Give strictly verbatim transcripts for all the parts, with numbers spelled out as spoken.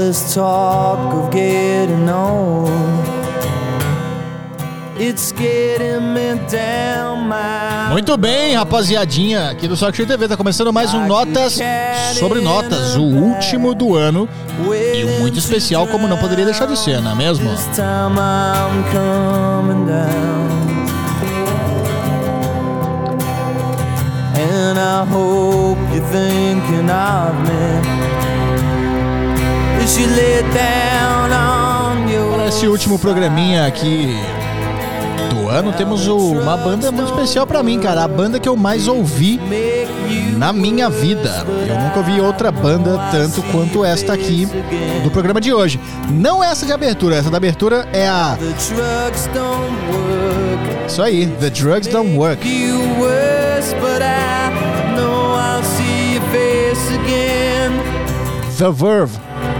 this talk of getting old, it's getting me down my... Muito bem, rapaziadinha, aqui do Sock Show T V tá começando mais um Notas sobre Notas, o último do ano e um muito especial, como não poderia deixar de ser, não é mesmo? And I hope you're thinking of me as you lay down on your... Para esse último programinha aqui do ano, temos o, uma banda muito especial pra mim, cara. A banda que eu mais ouvi na minha vida. Eu nunca ouvi outra banda tanto quanto esta aqui do programa de hoje. Não essa de abertura, essa da abertura é a... Isso aí, The Drugs Don't Work. The Verve.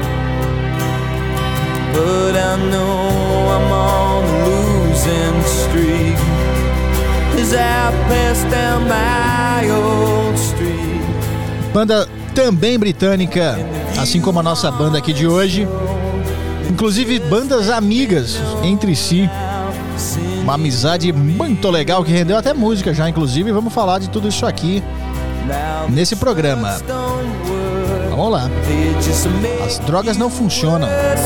But I know I'm on the losing streak as I pass down my old street. Banda também britânica, assim como a nossa banda aqui de hoje. Inclusive bandas amigas entre si. Uma amizade muito legal que rendeu até música já, inclusive. Vamos falar de tudo isso aqui nesse programa. Vamos lá. As drogas não funcionam.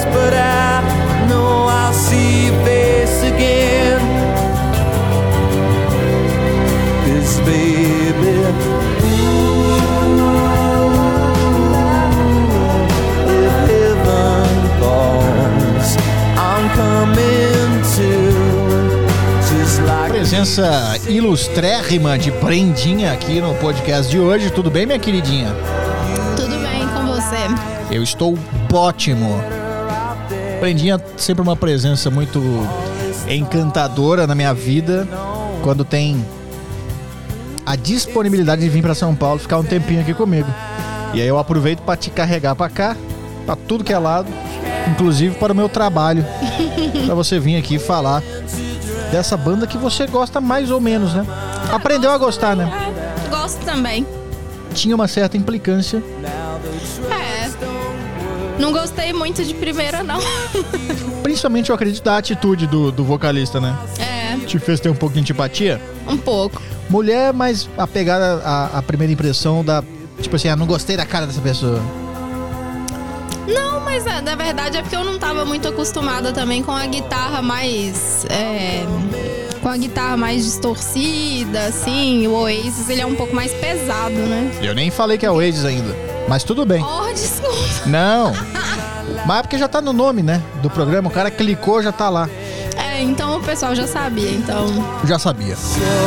Presença ilustrérrima de Brendinha aqui no podcast de hoje. Tudo bem, minha queridinha? Tudo bem com você? Eu estou ótimo. Brendinha sempre uma presença muito encantadora na minha vida quando tem a disponibilidade de vir para São Paulo ficar um tempinho aqui comigo. E aí eu aproveito para te carregar para cá, para tudo que é lado, inclusive para o meu trabalho, para você vir aqui falar dessa banda que você gosta mais ou menos, né? Aprendeu a gostar, né? É, gosto também. Tinha uma certa implicância. É. Não gostei muito de primeira, não. Principalmente, eu acredito, da atitude do, do vocalista, né? É. Te fez ter um pouquinho de empatia? Um pouco. Mulher, mas apegada à, à primeira impressão da... Tipo assim, ah, não gostei da cara dessa pessoa. Não, mas é, na verdade é porque eu não tava muito acostumada também com a guitarra mais... É, com a guitarra mais distorcida, assim. O Oasis, ele é um pouco mais pesado, né? Eu nem falei que é Oasis ainda, mas tudo bem. Oh, desculpa. Não, mas é porque já tá no nome, né, do programa. O cara clicou, já tá lá. É, então o pessoal já sabia, então... Já sabia.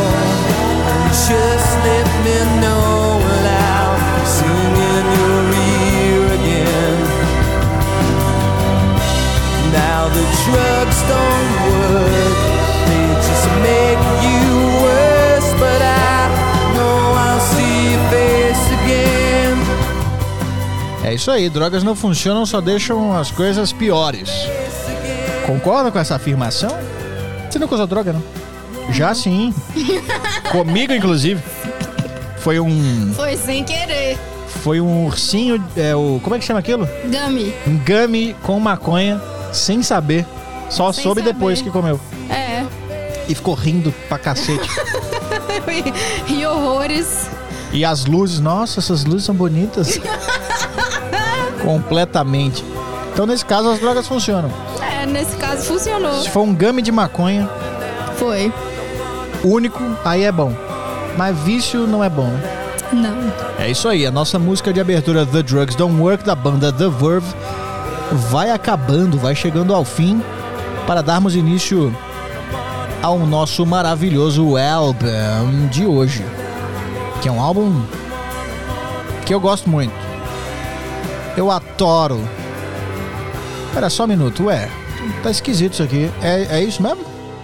Now the drugs don't work, they just make you worse. But I know I'll see your face again. É isso aí, drogas não funcionam, só deixam as coisas piores. Concorda com essa afirmação? Você nunca usou droga, não? Já sim. Comigo, inclusive. Foi um... Foi sem querer. Foi um ursinho, é, o, como é que chama aquilo? Gummy. Um gummy com maconha. Sem saber, só Sem soube saber. depois que comeu. É. E ficou rindo pra cacete. e, e horrores. E as luzes, nossa, essas luzes são bonitas. Completamente. Então nesse caso as drogas funcionam. É, nesse caso funcionou. Se for um gummy de maconha, Foi. único, aí é bom. Mas vício não é bom, né? Não. É isso aí, a nossa música de abertura The Drugs Don't Work, da banda The Verve, vai acabando, vai chegando ao fim para darmos início ao nosso maravilhoso álbum de hoje, que é um álbum que eu gosto muito. Eu adoro. Espera só um minuto, ué, tá esquisito isso aqui. É, é isso mesmo?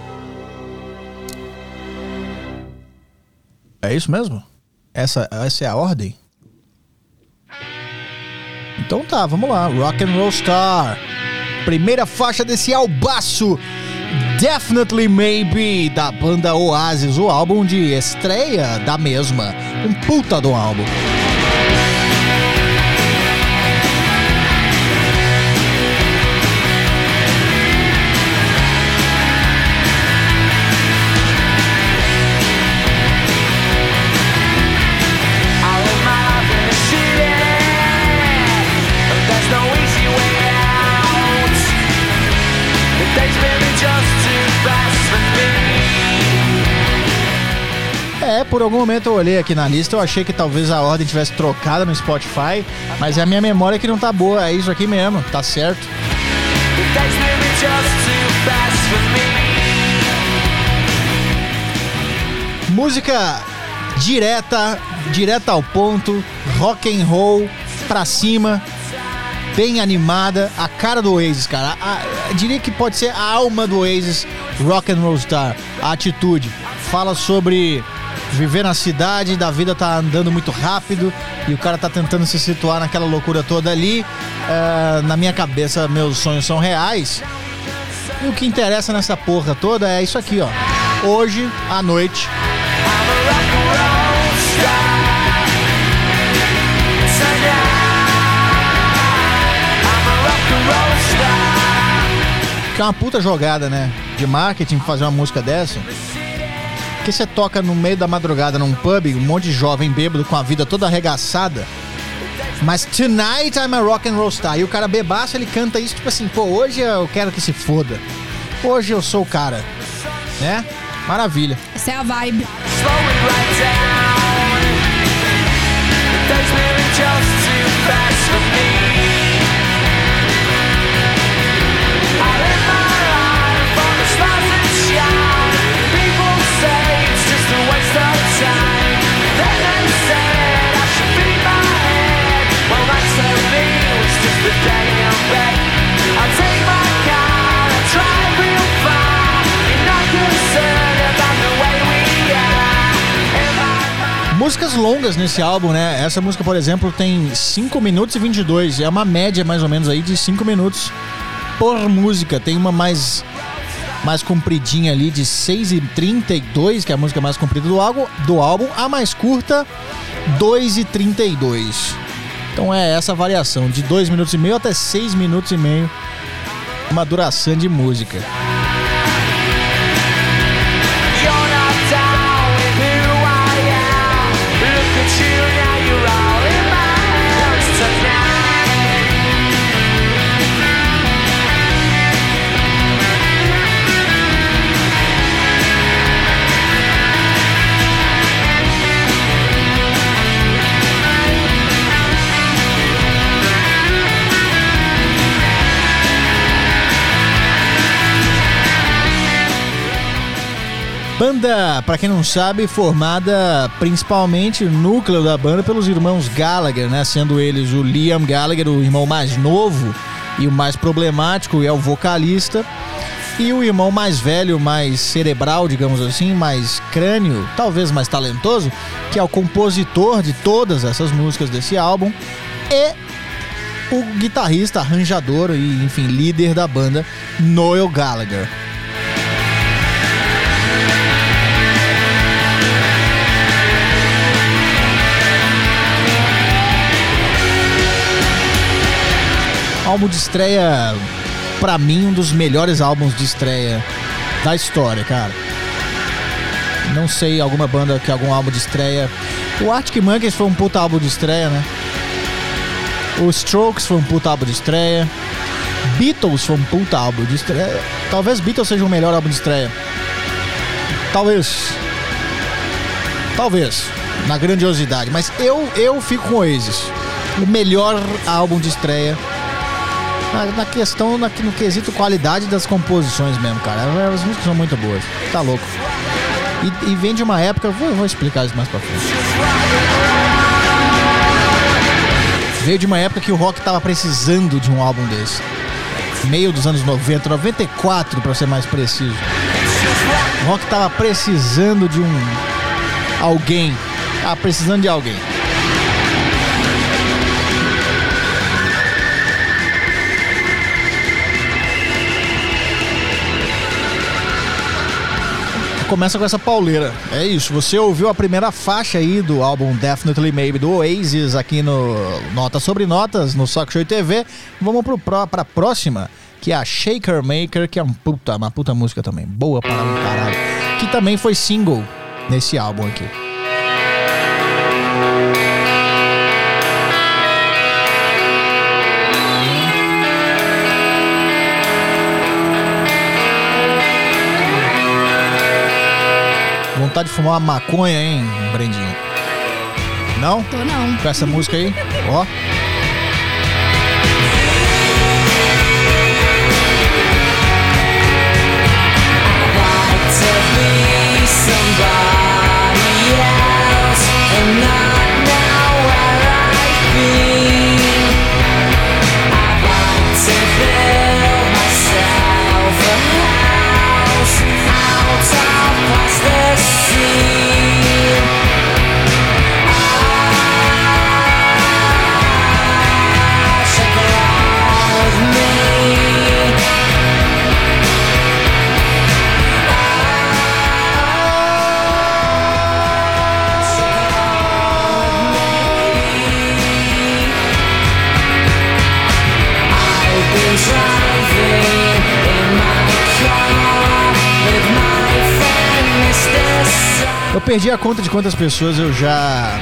É isso mesmo? Essa, essa é a ordem? Então tá, vamos lá. Rock and Roll Star. Primeira faixa desse albaço, Definitely Maybe, da banda Oasis, o álbum de estreia da mesma. Um puta do álbum. É, por algum momento eu olhei aqui na lista, eu achei que talvez a ordem tivesse trocada no Spotify, mas é a minha memória que não tá boa, é isso aqui mesmo, tá certo. Música direta, direta ao ponto, rock and roll, pra cima, bem animada, a cara do Oasis, cara. A, a, diria que pode ser a alma do Oasis, Rock and Roll Star, a atitude. Fala sobre viver na cidade, da vida tá andando muito rápido e o cara tá tentando se situar naquela loucura toda ali. Uh, na minha cabeça, meus sonhos são reais. E o que interessa nessa porra toda é isso aqui, ó. Hoje, à noite, que é uma puta jogada, né? De marketing fazer uma música dessa. Porque você toca no meio da madrugada num pub, um monte de jovem bêbado com a vida toda arregaçada. Mas tonight I'm a rock and roll star. E o cara bebaço, ele canta isso tipo assim, pô, hoje eu quero que se foda. Hoje eu sou o cara. Né? Maravilha. Essa é a vibe. Músicas longas nesse álbum, né? Essa música, por exemplo, tem cinco minutos e vinte e dois. É uma média, mais ou menos, aí de cinco minutos por música. Tem uma mais, mais compridinha ali, de seis e trinta e dois, que é a música mais comprida do álbum. Do álbum. A mais curta, dois e trinta e dois. Então é essa variação, de dois minutos e meio até seis minutos e meio. Uma duração de música. Banda, pra quem não sabe, formada principalmente, o núcleo da banda, pelos irmãos Gallagher, né? Sendo eles o Liam Gallagher, o irmão mais novo e o mais problemático, e é o vocalista. E o irmão mais velho, mais cerebral, digamos assim, mais crânio, talvez mais talentoso, que é o compositor de todas essas músicas desse álbum. E o guitarrista, arranjador e, enfim, líder da banda, Noel Gallagher. Álbum de estreia, pra mim, um dos melhores álbuns de estreia da história, cara. Não sei alguma banda que algum álbum de estreia. O Arctic Monkeys foi um puta álbum de estreia, né? O Strokes foi um puta álbum de estreia. Beatles foi um puta álbum de estreia. Talvez Beatles seja o melhor álbum de estreia. Talvez. Talvez. Na grandiosidade. Mas eu, eu fico com Oasis. O melhor álbum de estreia. Na, na questão, na, no quesito qualidade das composições mesmo, cara. As músicas são muito boas. Tá louco. E, e vem de uma época... Vou, vou explicar isso mais pra frente. Veio de uma época que o rock tava precisando de um álbum desse. Meio dos anos noventa, noventa e quatro pra ser mais preciso. O rock tava precisando de um... Alguém. Tava precisando de alguém. Começa com essa pauleira. É isso, você ouviu a primeira faixa aí do álbum Definitely Maybe do Oasis aqui no Notas sobre Notas, no Sock Show T V. Vamos pro, pro, pra próxima, que é a Shaker Maker, que é um puta, uma puta música também. Boa para um caralho. Que também foi single nesse álbum aqui. Vontade de fumar uma maconha, hein, Brendinha? Não? Tô não. Com essa música aí? Ó. Eu perdi a conta de quantas pessoas eu já,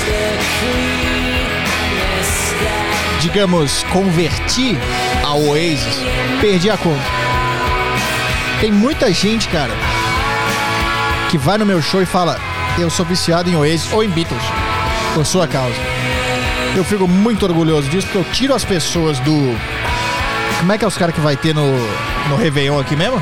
digamos, converti ao Oasis. Perdi a conta. Tem muita gente, cara, que vai no meu show e fala: eu sou viciado em Oasis ou em Beatles, por sua causa. Eu fico muito orgulhoso disso, porque eu tiro as pessoas do... Como é que é os caras que vai ter no, no Réveillon aqui mesmo?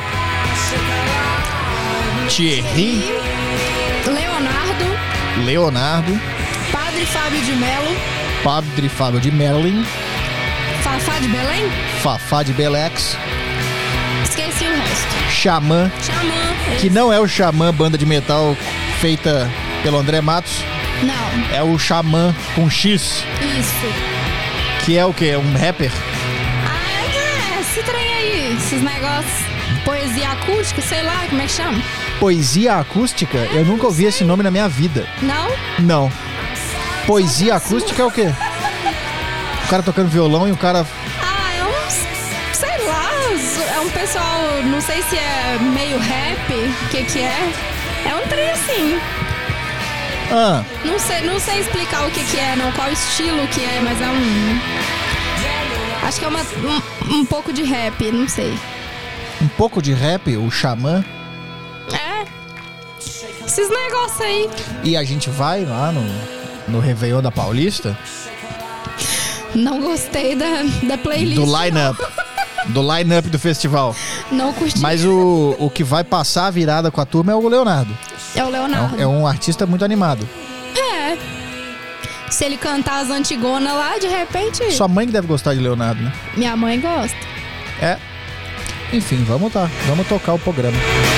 Thierry, Leonardo, Leonardo, Padre Fábio de Melo, Padre Fábio de Merlin, Fafá de Belém, Fafá de Belex, esqueci o resto. Xamã, Xamã. que não é o Xamã, banda de metal feita pelo André Matos, Não, é o Xamã com X, isso. que é o quê? Um rapper? Ah, é, esse trem aí, esses negócios. Poesia acústica, sei lá, como é que chama? Poesia acústica? Eu nunca ouvi esse nome na minha vida. Não? Não. Poesia acústica é o quê? O cara tocando violão e o cara... Ah, é um... sei lá, é um pessoal, não sei se é meio rap, o que que é. É um trem assim. Ah, Não sei, não sei explicar o que que é, não, qual estilo que é, mas é um... Acho que é uma, um, um pouco de rap, não sei. um pouco de rap, o Xamã. É. Esses negócios aí. E a gente vai lá no, no Réveillon da Paulista, Não gostei da, da playlist. do line-up. Do line-up do festival. Não curti. Mas o, o que vai passar a virada com a turma é o Leonardo. É o É Leonardo. um, é um artista muito animado. É. Se ele cantar as Antigonas lá, de repente... Sua mãe que deve gostar de Leonardo, né? Minha mãe gosta. É. Enfim, vamos tá. Vamos tocar o programa.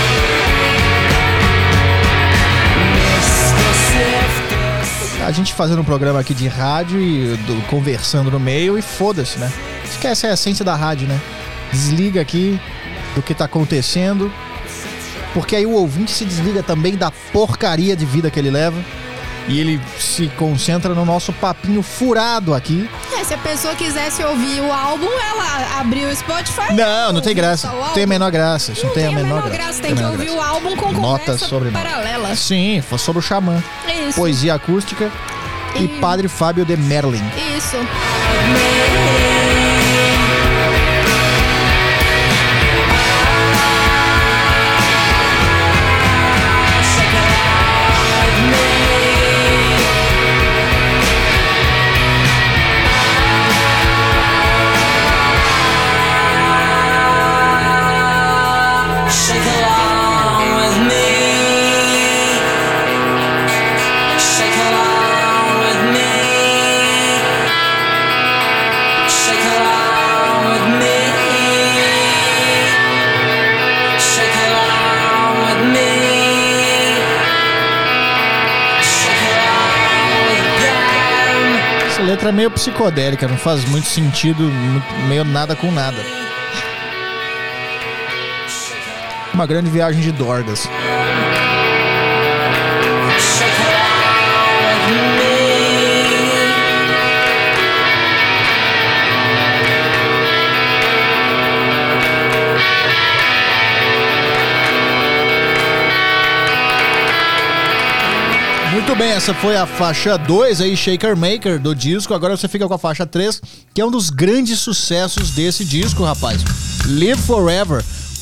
A gente fazendo um programa aqui de rádio e do- conversando no meio e foda-se, né? Acho que essa é a essência da rádio, né? Desliga aqui do que tá acontecendo, porque aí o ouvinte se desliga também da porcaria de vida que ele leva e ele se concentra no nosso papinho furado aqui. É, se a pessoa quisesse ouvir o álbum, ela abriu o Spotify. Não, não tem graça. Só o Não álbum. tem a menor graça. Isso não, tem a menor graça. graça. Tem Tem que a menor ouvir graça. o álbum com Nota conversa sobre nota. paralela. Sim, foi sobre o Xamã. Isso. Poesia acústica e E- Padre Fábio de Merlin. Isso. Shake along with me. Shake along with me. Shake along with me. Shake along with me. Shake along with them. Essa letra é meio psicodélica, não faz muito sentido, muito- meio nada com nada. Uma grande viagem de dorgas. Shake along with me. Muito bem, essa foi a faixa dois aí, Shaker Maker, do disco. Agora você fica com a faixa três, que é um dos grandes sucessos desse disco, rapaz. Live Forever.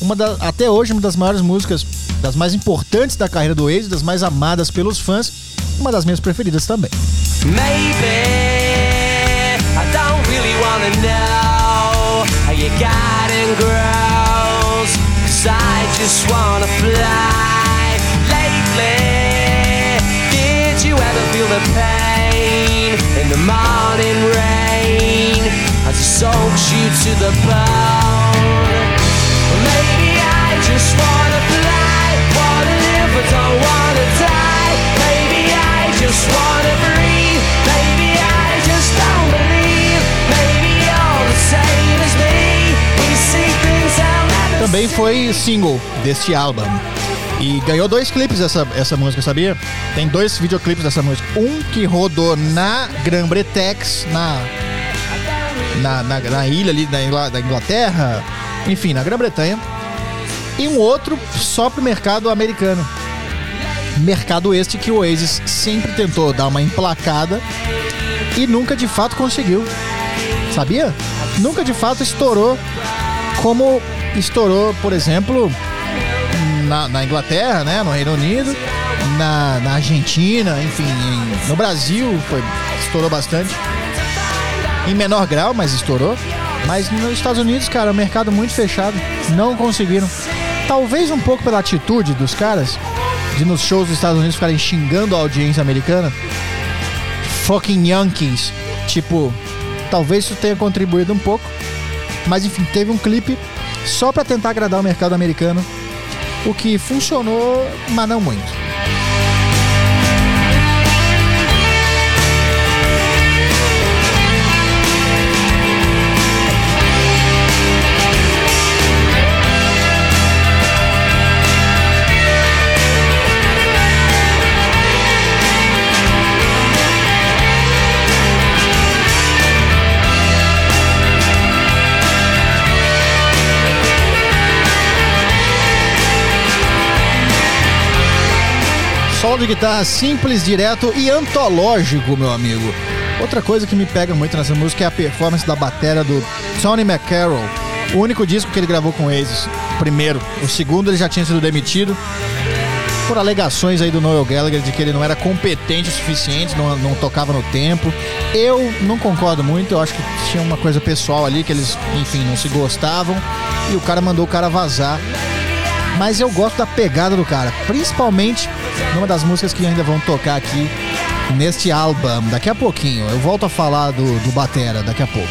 uma da, até hoje, uma das maiores músicas, das mais importantes da carreira do Oasis, das mais amadas pelos fãs, uma das minhas preferidas também. Maybe I don't really wanna know how your garden grows, 'cause I just wanna fly. Lately, did you ever feel the pain in the morning rain as it soaks you to the bone? Maybe I just wanna fly, wanna live but don't wanna die. Maybe I just wanna breathe, maybe I just don't believe. Maybe you're the same as me, we see things I'll never see. Também foi single deste álbum. E ganhou dois clipes essa, essa música, sabia? Tem dois videoclipes dessa música. Um que rodou na Grã-Bretanha, na, na, na, na ilha ali da, Ingl- da Inglaterra, enfim, na Grã-Bretanha. E um outro só pro mercado americano. Mercado este que o Oasis sempre tentou dar uma emplacada e nunca de fato conseguiu. Sabia? Nunca de fato estourou como estourou, por exemplo, na, na Inglaterra, né? No Reino Unido, na, na Argentina, enfim, em, no Brasil foi, estourou bastante. Em menor grau, mas estourou. Mas nos Estados Unidos, cara, o mercado muito fechado. Não conseguiram. Talvez um pouco pela atitude dos caras de nos shows dos Estados Unidos ficarem xingando a audiência americana. Fucking Yankees. Tipo, talvez isso tenha contribuído um pouco. Mas enfim, teve um clipe só pra tentar agradar o mercado americano. O que funcionou, mas não muito. Solo de guitarra simples, direto e antológico, meu amigo. Outra coisa que me pega muito nessa música é a performance da batera do Tony McCarroll. O único disco que ele gravou com Oasis, primeiro. O segundo ele já tinha sido demitido por alegações aí do Noel Gallagher de que ele não era competente o suficiente, não, não tocava no tempo. Eu não concordo muito, eu acho que tinha uma coisa pessoal ali, que eles, enfim, não se gostavam. E o cara mandou o cara vazar. Mas eu gosto da pegada do cara, principalmente numa das músicas que ainda vão tocar aqui neste álbum, daqui a pouquinho. Eu volto a falar do, do batera daqui a pouco.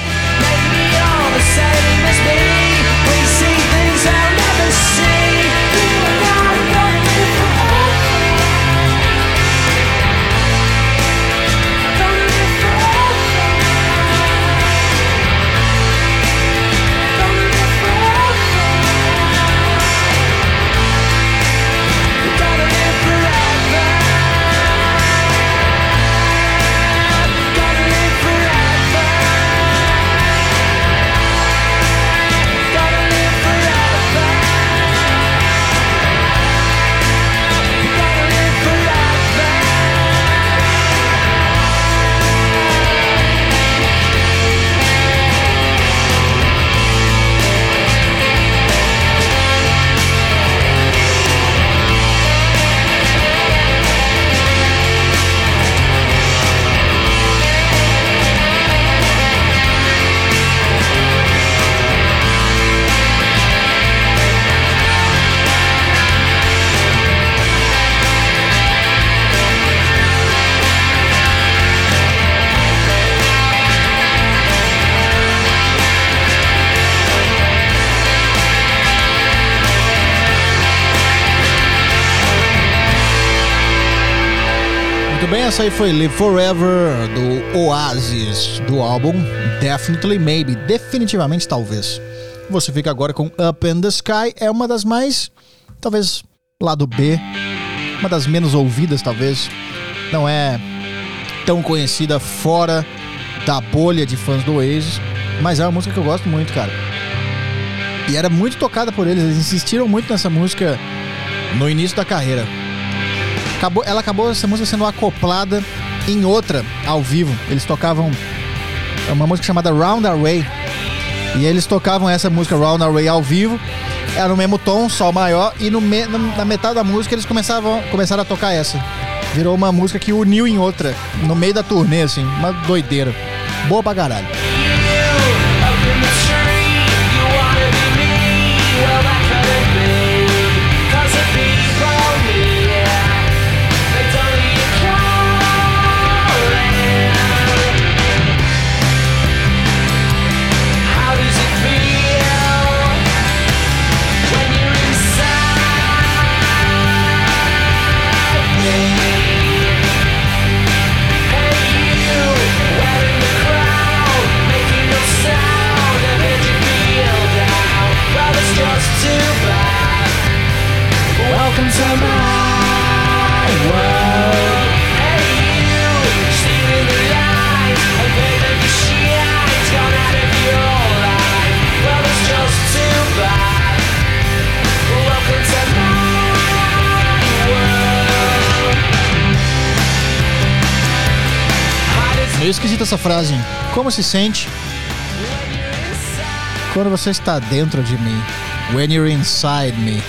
Bem, essa aí foi Live Forever do Oasis, do álbum Definitely Maybe, definitivamente talvez. Você fica agora com Up in the Sky, é uma das mais, talvez, lado B, uma das menos ouvidas talvez, não é tão conhecida fora da bolha de fãs do Oasis, mas é uma música que eu gosto muito, cara. E era muito tocada por eles, eles insistiram muito nessa música no início da carreira. Acabou, ela acabou, essa música, sendo acoplada em outra, ao vivo. Eles tocavam uma música chamada Round Our Way. E eles tocavam essa música Round Our Way ao vivo. era no mesmo tom, sol maior, e no me, na metade da música eles começavam, começaram a tocar essa. Virou uma música que uniu em outra, no meio da turnê, assim, uma doideira. Boa pra caralho. Welcome to my world. Hey you, stealing the light, and baby the shine's gone out of your life. Well, it's just too bad. Welcome to my world. Meio esquisita essa frase. Como se sente quando você está dentro de mim? When you're inside me.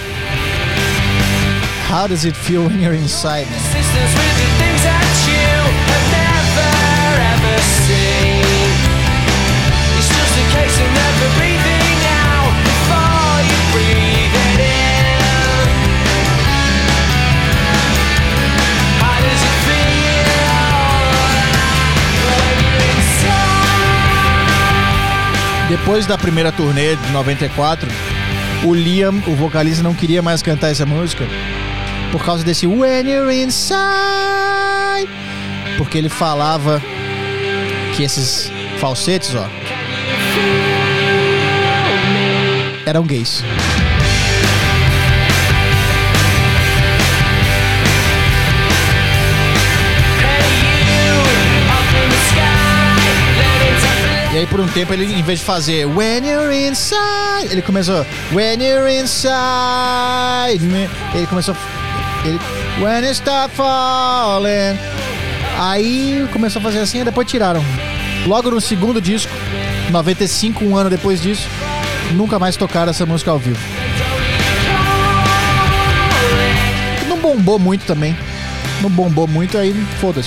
How does it feel when you're inside me? Assistance with the things that you have never ever seen. It's just a case of never breathing out before you breathe it in. How does it feel when you're inside? Depois da primeira turnê de noventa e quatro, o Liam, o vocalista, não queria mais cantar essa música por causa desse When You're Inside, porque ele falava que esses falsetes, ó, eram gays. E aí por um tempo ele, em vez de fazer When You're Inside, ele começou When You're Inside me. Ele começou ele, When You Start Falling. Aí começou a fazer assim e depois tiraram. Logo no segundo disco, noventa e cinco, um ano depois disso, nunca mais tocaram essa música ao vivo. Não bombou muito também. Não bombou muito, aí foda-se.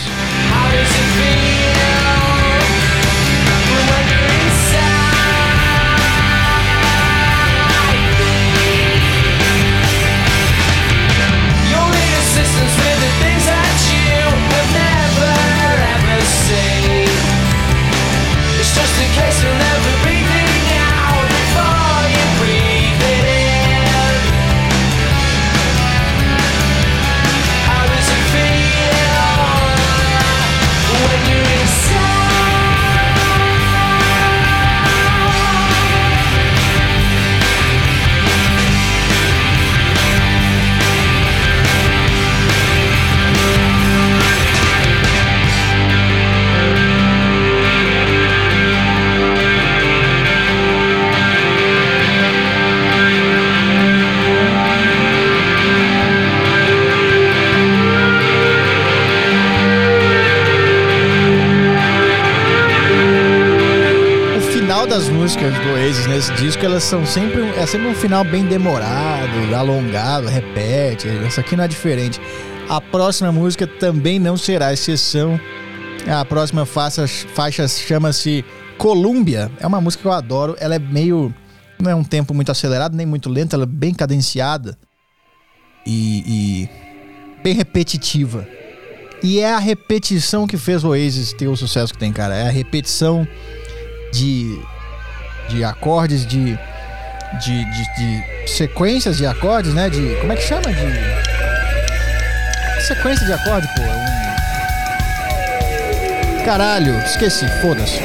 Das músicas do Oasis nesse disco, elas são sempre, é sempre um final bem demorado, alongado, repete. Essa aqui não é diferente. A próxima música também não será exceção. A próxima faixa, faixa chama-se Columbia. É uma música que eu adoro. Ela é meio, não é um tempo muito acelerado nem muito lento, ela é bem cadenciada e, e bem repetitiva. E é a repetição que fez o Oasis ter o sucesso que tem, cara. É a repetição de de acordes, de, de, de, de sequências de acordes, né? De, como é que chama? De sequência de acorde, pô. Um... Caralho, esqueci, foda-se.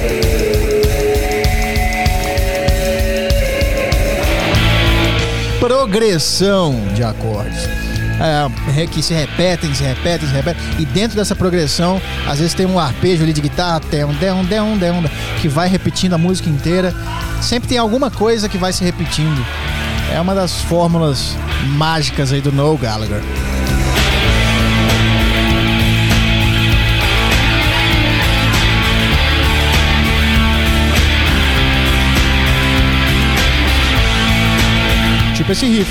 Progressão de acordes. É, que se repetem, se repetem, se repetem. E dentro dessa progressão, às vezes tem um arpejo ali de guitarra, dem, dem, dem, dem, que vai repetindo a música inteira. Sempre tem alguma coisa que vai se repetindo. É uma das fórmulas mágicas aí do Noel Gallagher. esse riff.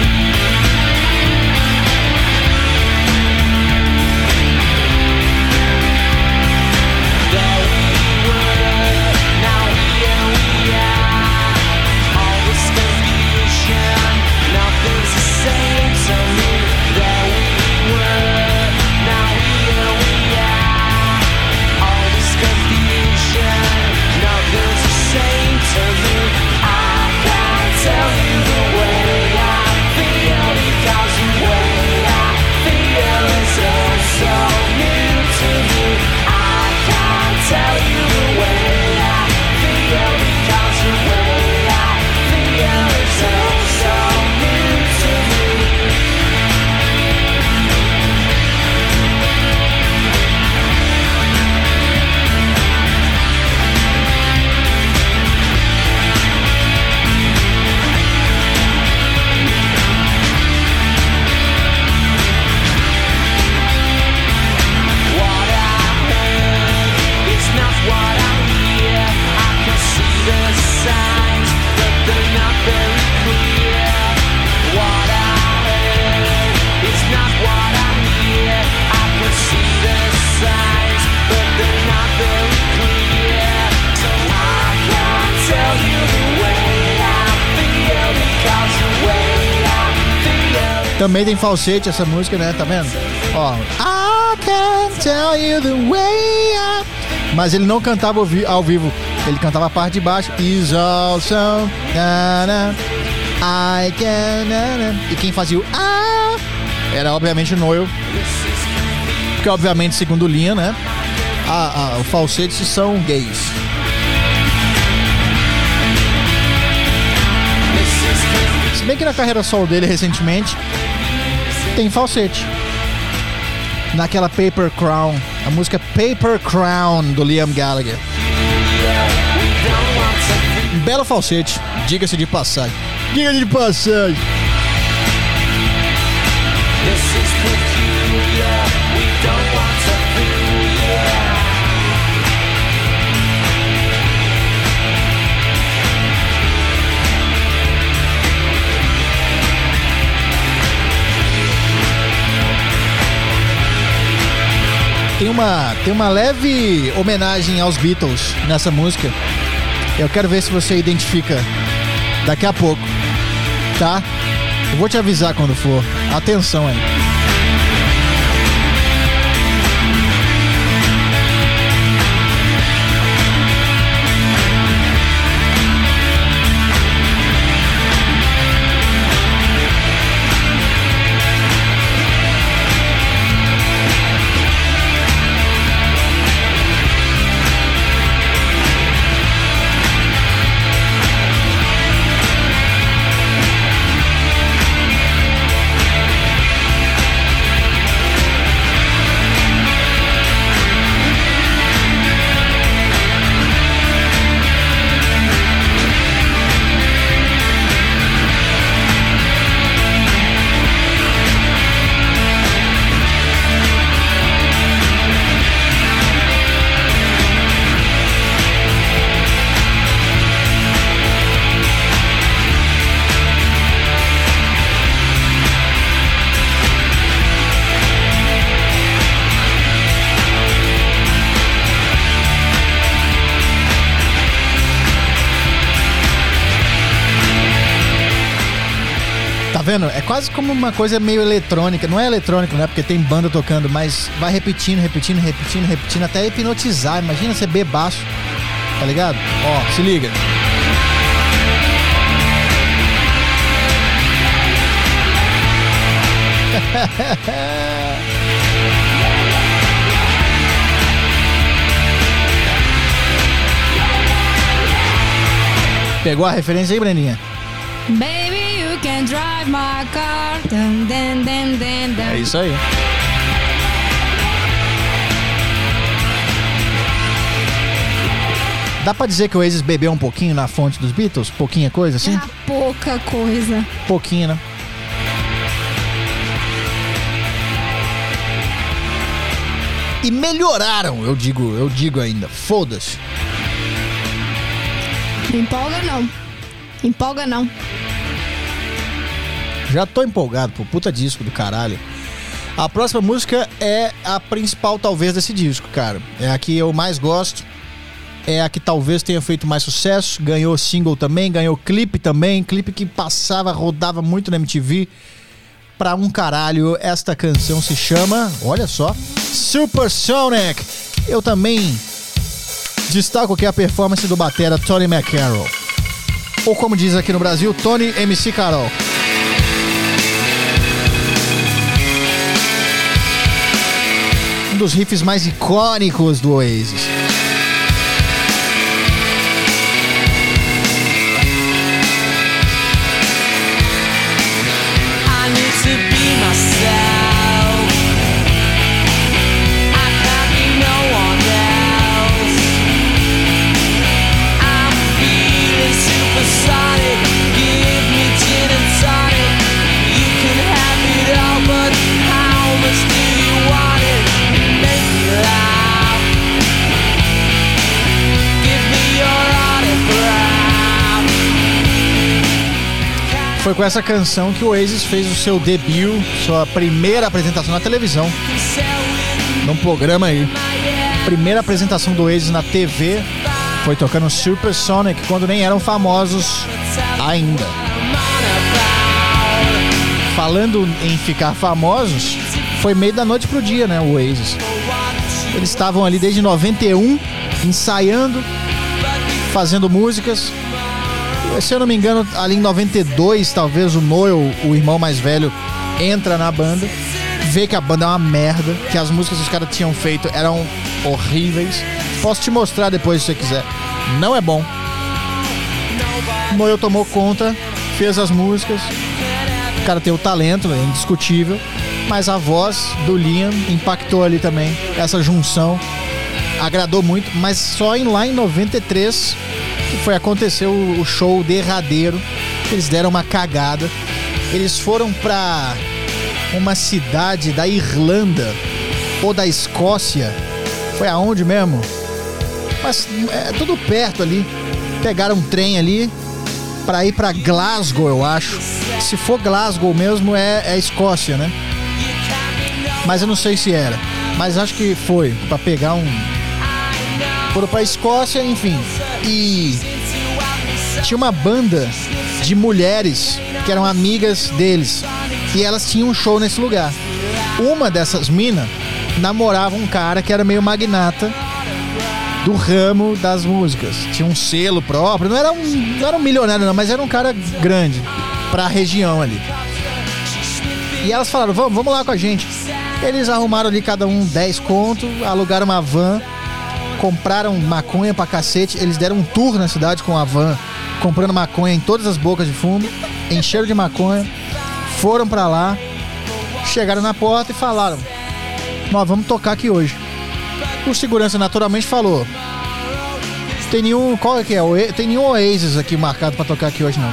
Também tem falsete essa música, né? Tá vendo? Ó. I can't tell you the way I... Mas ele não cantava ao vivo. Ele cantava a parte de baixo. Is also... Na, na, I can... Na, na. E quem fazia o... Ah, era obviamente o Noel. Porque obviamente, segundo linha, né? A, a, os falsetes são gays. Se bem que na carreira solo dele, recentemente, tem falsete. Naquela Paper Crown, a música Paper Crown do Liam Gallagher. Um belo falsete, diga-se de passagem. Diga-se de passagem. Tem uma, tem uma leve homenagem aos Beatles nessa música. Eu quero ver se você identifica daqui a pouco, tá? Eu vou te avisar quando for. Atenção aí. Tá vendo? É quase como uma coisa meio eletrônica. Não é eletrônico, né? Porque tem banda tocando, mas vai repetindo, repetindo, repetindo, repetindo, até hipnotizar. Imagina você bebaço, tá ligado? Ó, se liga. Pegou a referência aí, Breninha? Baby, you can drive my car. Dun, dun, dun, dun, dun. É isso aí. Dá pra dizer que o Oasis bebeu um pouquinho na fonte dos Beatles? Pouquinha coisa assim? Ah, pouca coisa. Pouquinho, né? E melhoraram, eu digo, eu digo ainda. Foda-se. Empolga não. Empolga não. Já tô empolgado, pô. Puta disco do caralho. A próxima música é a principal, talvez, desse disco, cara. É a que eu mais gosto. É a que talvez tenha feito mais sucesso. Ganhou single também, ganhou clipe também. Clipe que passava, rodava muito na M T V. Pra um caralho, esta canção se chama, olha só, Supersonic. Eu também destaco aqui a performance do batera Tony McCarroll. Ou como diz aqui no Brasil, Tony M C Carol. Um dos riffs mais icônicos do Oasis. Foi com essa canção que o Oasis fez o seu debut, sua primeira apresentação na televisão, num programa aí. Primeira apresentação do Oasis na T V foi tocando Supersonic, quando nem eram famosos ainda. Falando em ficar famosos, foi meio da noite pro dia, né, o Oasis. Eles estavam ali desde noventa e um, ensaiando, fazendo músicas. Se eu não me engano, ali em noventa e dois, talvez o Noel, o irmão mais velho, entra na banda, vê que a banda é uma merda, que as músicas que os caras tinham feito eram horríveis. Posso te mostrar depois se você quiser. Não é bom. O Noel tomou conta, fez as músicas. O cara tem o talento, é indiscutível, mas a voz do Liam impactou ali também. Essa junção agradou muito, mas só em, lá em noventa e três... que foi acontecer o show derradeiro. Eles deram uma cagada. Eles foram pra uma cidade da Irlanda ou da Escócia. Foi aonde mesmo? Mas é tudo perto ali. Pegaram um trem ali pra ir pra Glasgow, eu acho. Se for Glasgow mesmo, é, é Escócia, né? Mas eu não sei se era. Mas acho que foi pra pegar um... Foram pra Escócia, enfim. E tinha uma banda de mulheres que eram amigas deles. E elas tinham um show nesse lugar. Uma dessas minas namorava um cara que era meio magnata do ramo das músicas. Tinha um selo próprio. Não era um, não era um milionário não, mas era um cara grande pra região ali. E elas falaram, vamos, vamos lá com a gente. Eles arrumaram ali cada um dez conto, alugaram uma van, compraram maconha pra cacete. Eles deram um tour na cidade com a van, comprando maconha em todas as bocas de fumo, encheram de maconha, foram pra lá, chegaram na porta e falaram, nós vamos tocar aqui hoje. O segurança naturalmente falou, tem nenhum, qual é que é? Tem nenhum Oasis aqui marcado pra tocar aqui hoje não.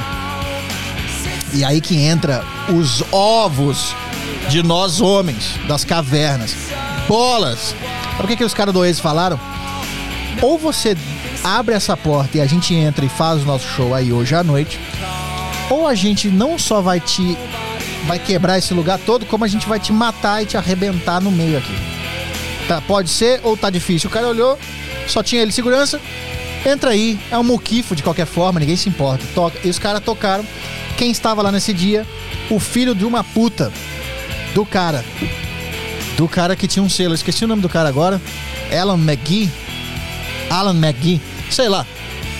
E aí que entra os ovos de nós homens das cavernas. Bolas! Sabe o que, que os caras do Oasis falaram? Ou você abre essa porta e a gente entra e faz o nosso show aí hoje à noite, ou a gente não só vai te vai quebrar esse lugar todo, como a gente vai te matar e te arrebentar no meio aqui. Tá, pode ser ou tá difícil? O cara olhou, só tinha ele segurança, entra aí, é um muquifo de qualquer forma, ninguém se importa, toca. E os caras tocaram. Quem estava lá nesse dia? O filho de uma puta do cara, do cara que tinha um selo, esqueci o nome do cara agora, Alan McGee, Alan McGee, sei lá,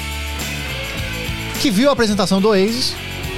que viu a apresentação do Oasis.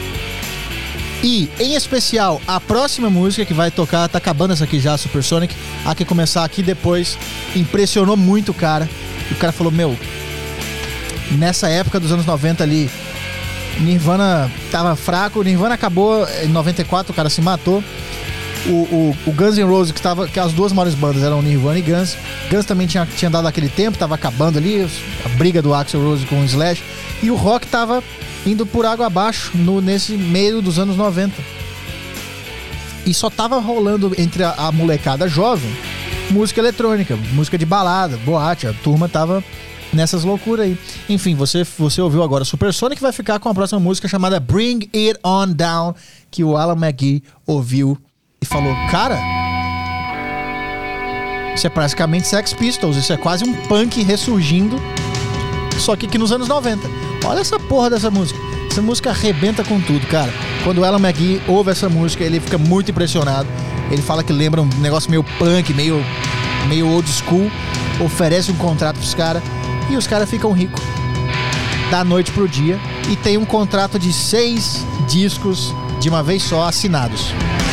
E, em especial, a próxima música que vai tocar, tá acabando essa aqui já, Supersonic, a que começar aqui depois, impressionou muito o cara. E o cara falou, meu, nessa época dos anos noventa ali, Nirvana tava fraco, o Nirvana acabou em noventa e quatro, o cara se matou. O, o, o Guns N' Roses, que, tava, que as duas maiores bandas eram Nirvana e Guns. Guns também tinha, tinha dado aquele tempo, tava acabando ali, a briga do Axl Rose com o Slash. E o rock tava indo por água abaixo no, nesse meio dos anos noventa. E só tava rolando entre a, a molecada jovem música eletrônica, música de balada, boate. A turma tava nessas loucuras aí. Enfim, você, você ouviu agora Supersonic, vai ficar com a próxima música chamada Bring It On Down, que o Alan McGee ouviu e falou, cara, isso é praticamente Sex Pistols, isso é quase um punk ressurgindo, só que aqui nos anos noventa. Olha essa porra dessa música. Essa música arrebenta com tudo, cara. Quando o Alan McGee ouve essa música, ele fica muito impressionado. Ele fala que lembra um negócio meio punk, meio, meio old school. Oferece um contrato pros caras e os caras ficam ricos da noite pro dia. E tem um contrato de seis discos de uma vez só assinados.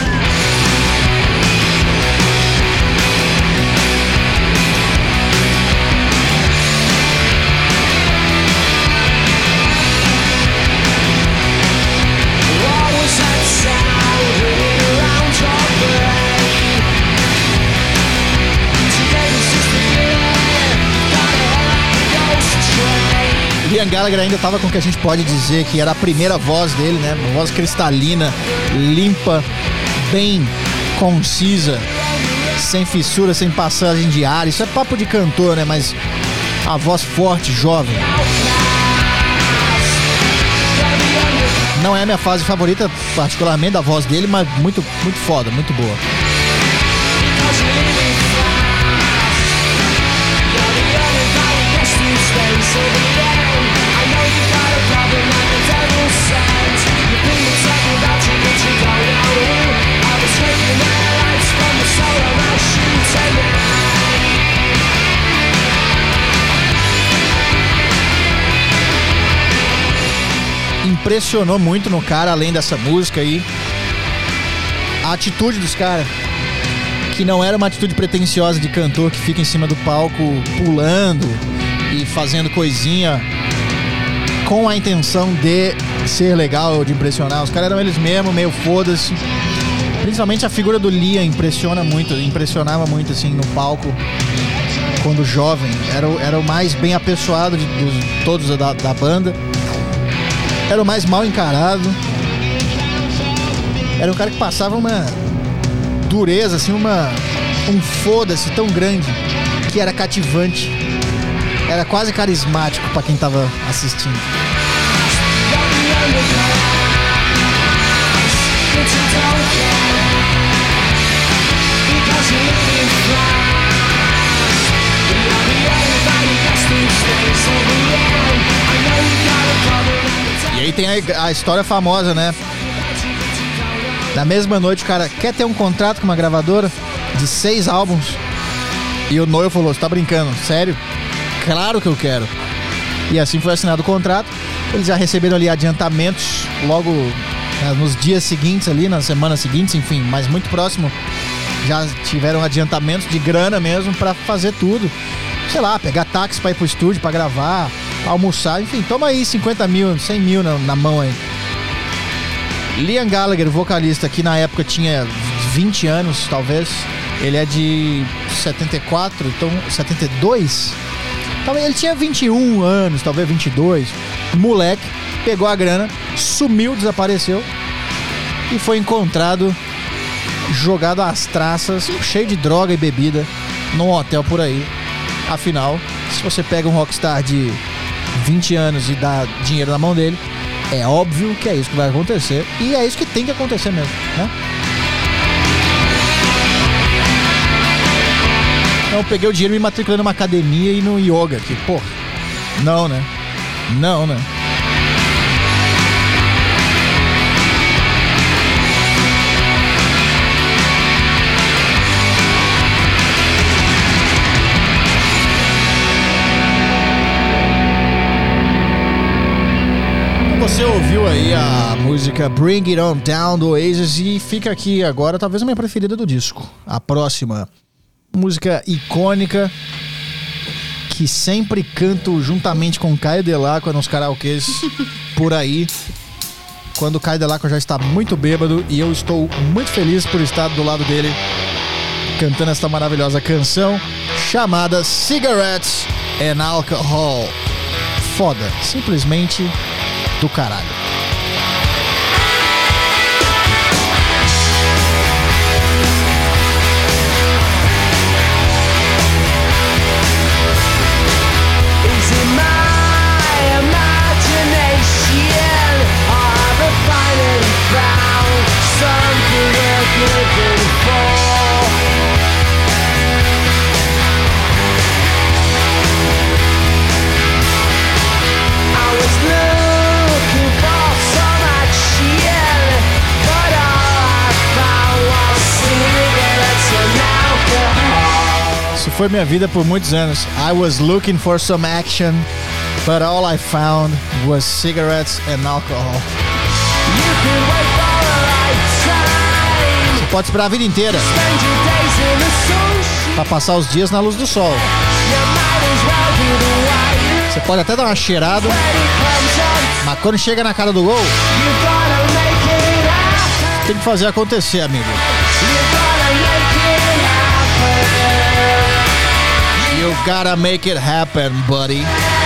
Liam Gallagher ainda tava com o que a gente pode dizer que era a primeira voz dele, né? Uma voz cristalina, limpa, bem concisa, sem fissura, sem passagem de ar. Isso é papo de cantor, né? Mas a voz forte, jovem. Não é a minha fase favorita, particularmente da voz dele, mas muito, muito foda, muito boa. Impressionou muito no cara, além dessa música aí, a atitude dos caras, que não era uma atitude pretensiosa de cantor que fica em cima do palco pulando e fazendo coisinha com a intenção de ser legal, de impressionar. Os caras eram eles mesmos, meio foda-se. Principalmente a figura do Liam impressiona muito, impressionava muito assim no palco quando jovem. Era, o- era o mais bem apessoado de, de todos da, da banda. Era o mais mal encarado. Era um cara que passava uma dureza, assim, uma um foda-se tão grande que era cativante. Era quase carismático pra quem tava assistindo. E aí tem a, a história famosa, né? Na mesma noite o cara quer ter um contrato com uma gravadora de seis álbuns. E o Noel falou, você tá brincando? Sério? Claro que eu quero. E assim foi assinado o contrato. Eles já receberam ali adiantamentos logo, né, nos dias seguintes ali, nas semanas seguintes, enfim, mas muito próximo. Já tiveram adiantamentos de grana mesmo pra fazer tudo. Sei lá, pegar táxi pra ir pro estúdio, pra gravar, pra almoçar, enfim, toma aí cinquenta mil, cem mil na, na mão aí. Liam Gallagher, vocalista, que na época tinha vinte anos, talvez. Ele é de setenta e quatro, então setenta e dois. Talvez ele tinha vinte e um anos, talvez vinte e dois. Moleque, pegou a grana, sumiu, desapareceu e foi encontrado jogado às traças, cheio de droga e bebida, num hotel por aí. Afinal, se você pega um rockstar de vinte anos e dá dinheiro na mão dele, é óbvio que é isso que vai acontecer. E é isso que tem que acontecer mesmo, né? Então eu peguei o dinheiro e me matriculei numa academia e no yoga. Que, porra, não, né? Não, né? Você ouviu aí a música Bring It On Down do Oasis e fica aqui agora talvez a minha preferida do disco. A próxima música icônica que sempre canto juntamente com Caio Delacqua nos karaokês por aí, quando o Caio Delacqua já está muito bêbado e eu estou muito feliz por estar do lado dele cantando esta maravilhosa canção chamada Cigarettes and Alcohol. Foda, simplesmente do caralho. Is Isso foi minha vida por muitos anos. I was looking for some action, but all I found was cigarettes and alcohol. Você pode esperar a vida inteira pra passar os dias na luz do sol. Você pode até dar uma cheirada, mas quando chega na cara do gol, tem que fazer acontecer, amigo. You gotta make it happen, buddy.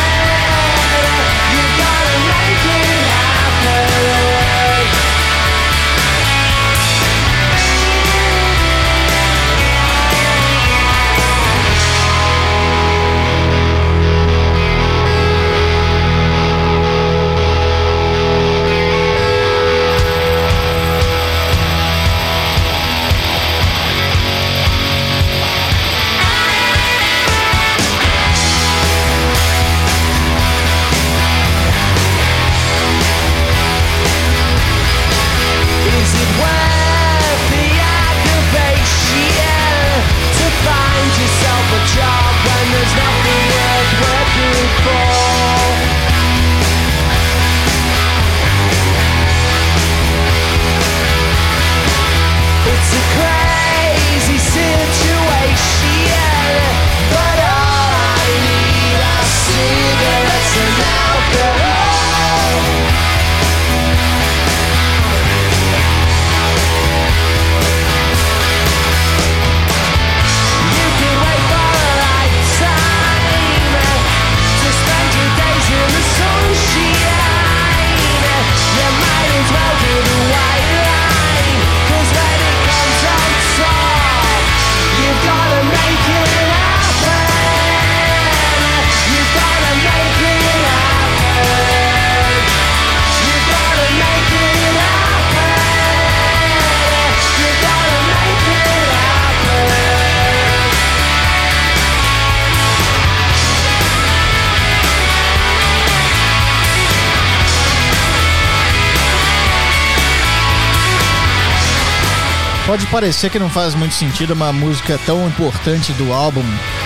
Pode parecer que não faz muito sentido uma música tão importante do álbum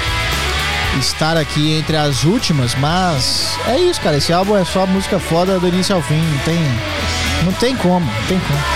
estar aqui entre as últimas, mas é isso, cara. Esse álbum é só música foda do início ao fim. Não tem, não tem como, não tem como.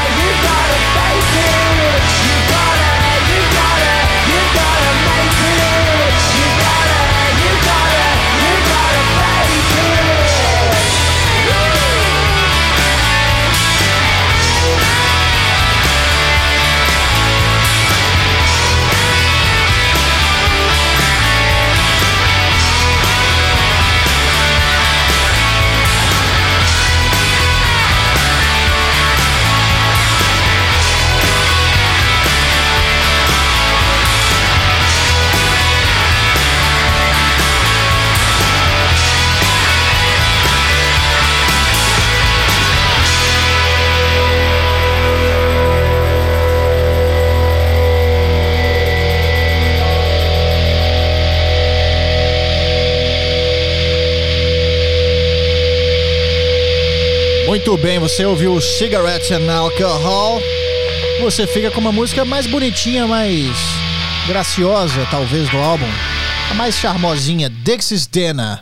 Muito bem, você ouviu Cigarettes and Alcohol. Você fica com uma música mais bonitinha, mais graciosa, talvez, do álbum. A mais charmosinha, Dixie's Dinner.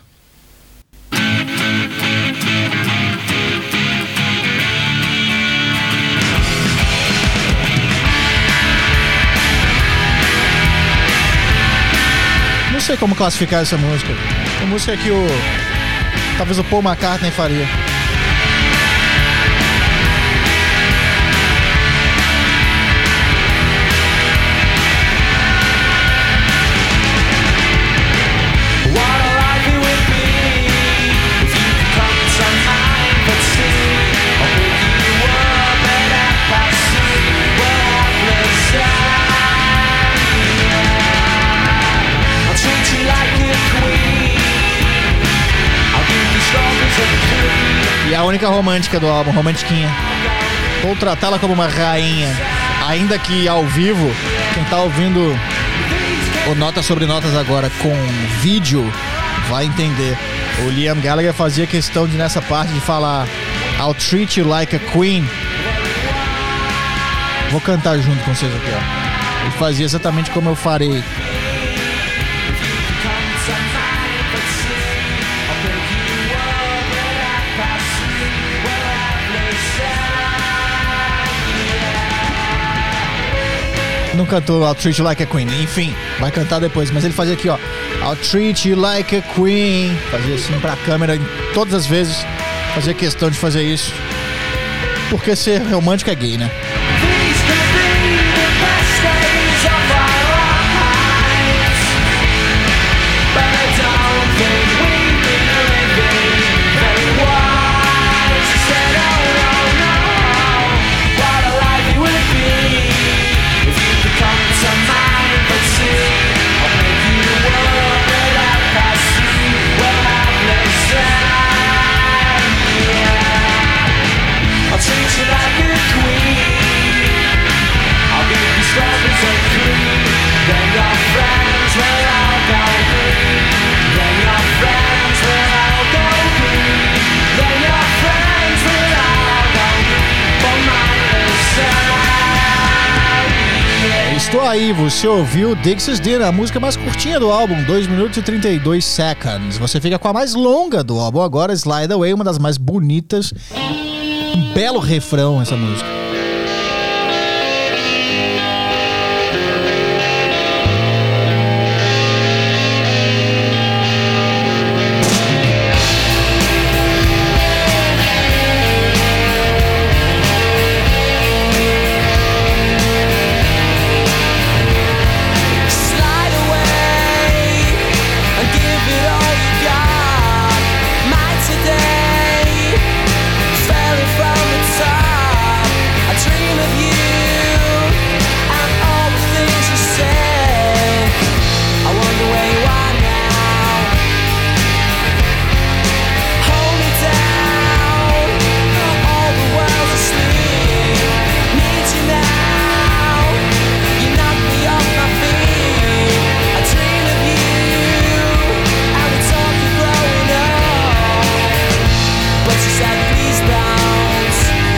Não sei como classificar essa música. Uma música que o... talvez o Paul McCartney faria. E a única romântica do álbum, romantiquinha. Vou tratá-la como uma rainha. Ainda que ao vivo, quem tá ouvindo o Notas sobre Notas agora com vídeo vai entender. O Liam Gallagher fazia questão de, nessa parte, de falar I'll treat you like a queen. Vou cantar junto com vocês aqui, ó. Ele fazia exatamente como eu farei. não cantou I'll Treat You Like a Queen. Enfim, vai cantar depois. Mas ele fazia aqui, ó. I'll treat you like a queen. Fazia assim pra câmera todas as vezes. Fazia questão de fazer isso. Porque ser romântico é gay, né? These could be the best days of our lives, but I don't think we've been living very wise. She said, oh no, no, what a life it would be if you could come to mind but see. I'll make you the world that I pass through. Well, I've listened, yeah. I'll treat you like a queen. I'll give you strawberries and cream. Then your friends will all go green. Then your friends will all go green. Then your friends will all go green. For my side. Estou aí, você ouviu Dixie's Dinner, a música mais curtinha do álbum, dois minutos e trinta e dois seconds. Você fica com a mais longa do álbum agora, Slide Away, uma das mais bonitas. Um belo refrão essa música. Slide away and give it all you got. My today fell from the top. I dream of you and all the things you say. I wonder where you are now. Hold me down, all the world's asleep. Need you now. You knock me off my feet. I dream of you and we talk of growing up, but you said please don't.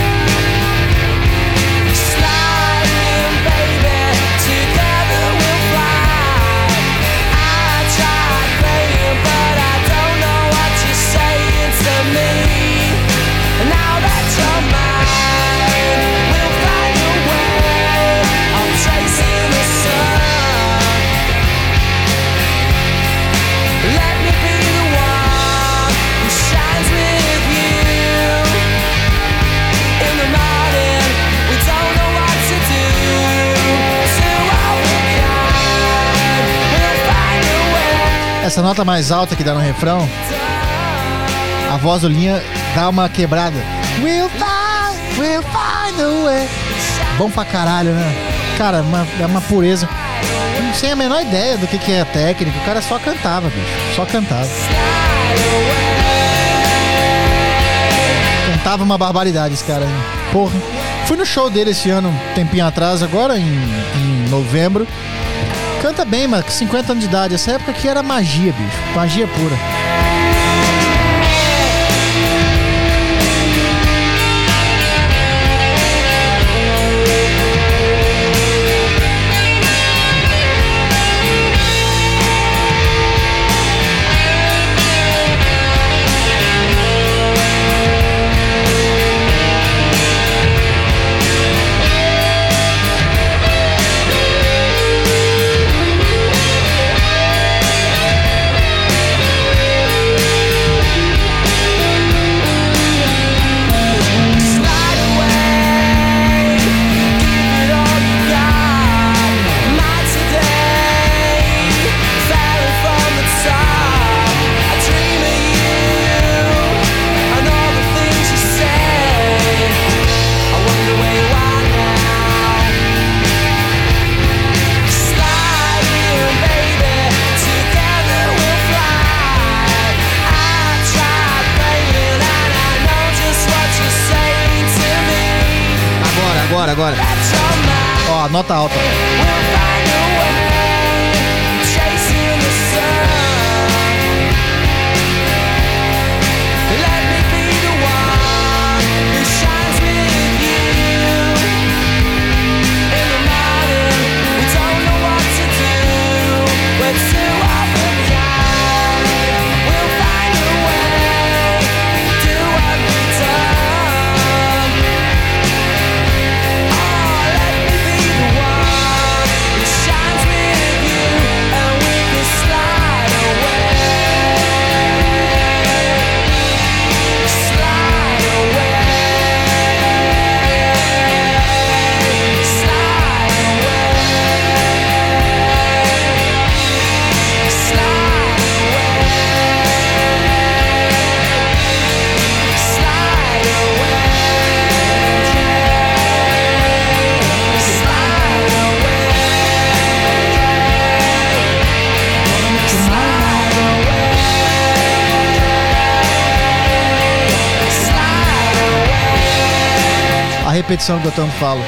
Slide in, baby, together we'll fly. I tried praying, but I don't know what you're saying to me. Now that you're mine, we'll find a way. I'm chasing the sun. Let me be the one who shines with you. In the morning, we don't know what to do. So I will climb, we'll find a way. Essa nota mais alta que dá no refrão, a voz do Linha dá uma quebrada. We'll find, we'll find a way. Bom pra caralho, né? Cara, uma, é uma pureza. Não sei a menor ideia do que, que é a técnica. O cara só cantava, bicho. Só cantava. Cantava uma barbaridade esse cara aí. Porra. Fui no show dele esse ano, um tempinho atrás, agora em, em novembro. Canta bem, mas com cinquenta anos de idade. Essa época aqui era magia, bicho. Magia pura. Slide away, give it all you got. My today fell from the top. I dream of you and all the things you say. I wonder where you are now. Slide in, baby, together we'll fly. I tried praying and I know just what you're saying to me. Agora, agora, agora. That's your mind. Ó, a nota alta. We'll find a way, chasing the sun. Let me be the one who shines with you. In the morning, we don't know what to do. We're too overcome. We'll find a way, do what we've done. Oh, let me be the one repetição que eu tanto falo.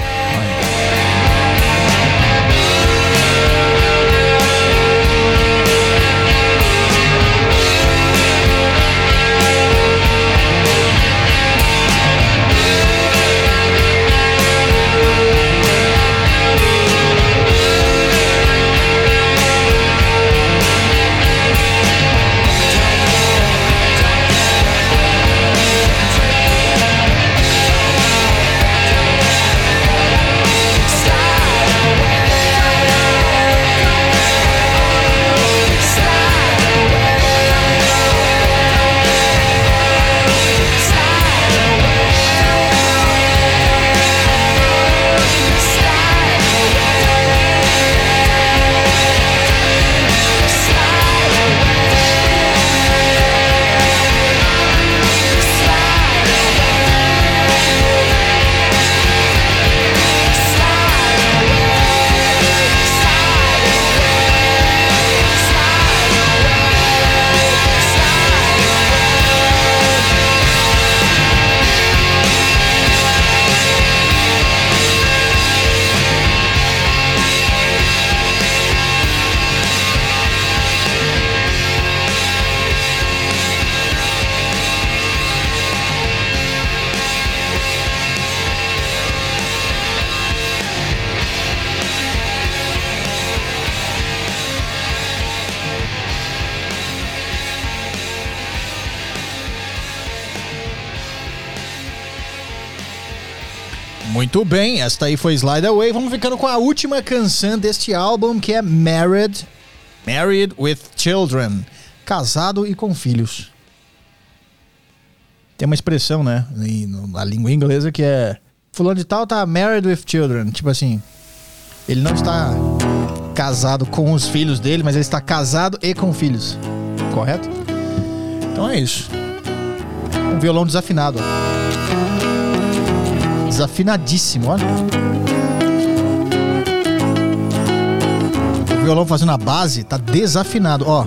Muito bem, esta aí foi Slide Away. Vamos ficando com a última canção deste álbum, que é Married, Married with Children. Casado e com filhos. Tem uma expressão, né, na língua inglesa que é: fulano de tal tá married with children. Tipo assim, ele não está casado com os filhos dele, mas ele está casado e com filhos. Correto? Então é isso. Um violão desafinado, ó. Desafinadíssimo, olha. O violão fazendo a base tá desafinado, ó.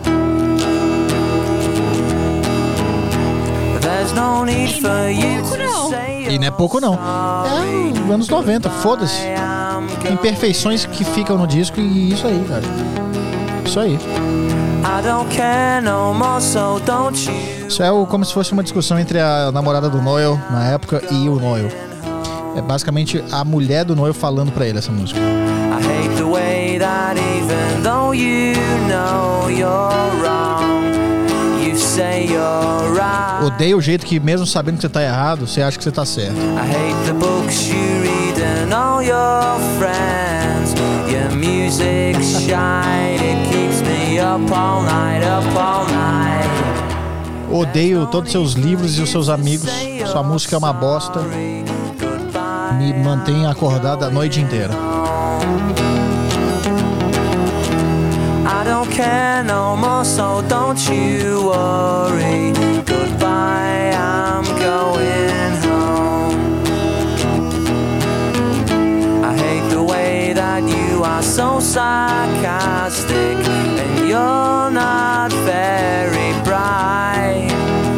E não é pouco não. É anos noventa, foda-se. Imperfeições que ficam no disco e isso aí, cara. Isso aí. Isso é o, como se fosse uma discussão entre a namorada do Noel na época e o Noel. É basicamente a mulher do Noel falando pra ele essa música. Odeio o jeito que, mesmo sabendo que você tá errado, você acha que você tá certo. Odeio todos os seus livros e os seus amigos. Sua música é uma bosta. Me mantém acordado a noite inteira. I don't care no more, so don't you worry. Goodbye, I'm going home. I hate the way that you are so sarcastic, and you're not very bright.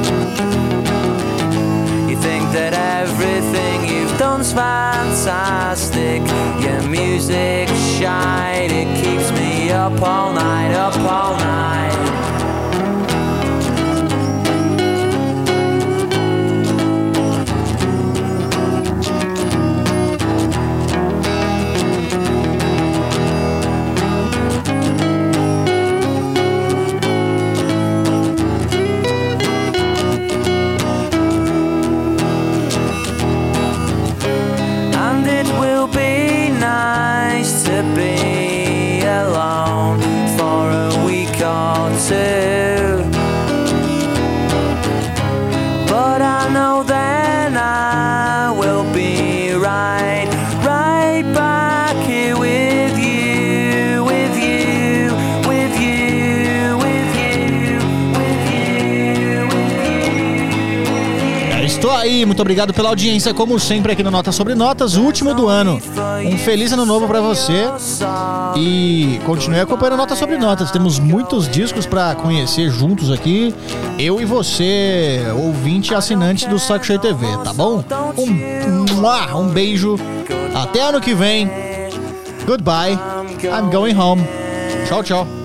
You think that everything you've done's fantastic. Your music's shite, it keeps me up all night, up all night. And it will be nice to be alone for a week or two, but I know then I will be right, right back here with you, with you, with you, with you, with you, with you. Estou aí, muito obrigado pela audiência, como sempre aqui no Notas sobre Notas, o último do ano. Um feliz ano novo pra você e continue acompanhando Notas sobre Notas. Temos muitos discos pra conhecer juntos aqui, eu e você, ouvinte e assinante do Saco Cheio T V, tá bom? Um, um beijo, até ano que vem. Goodbye, I'm going home. Tchau, tchau.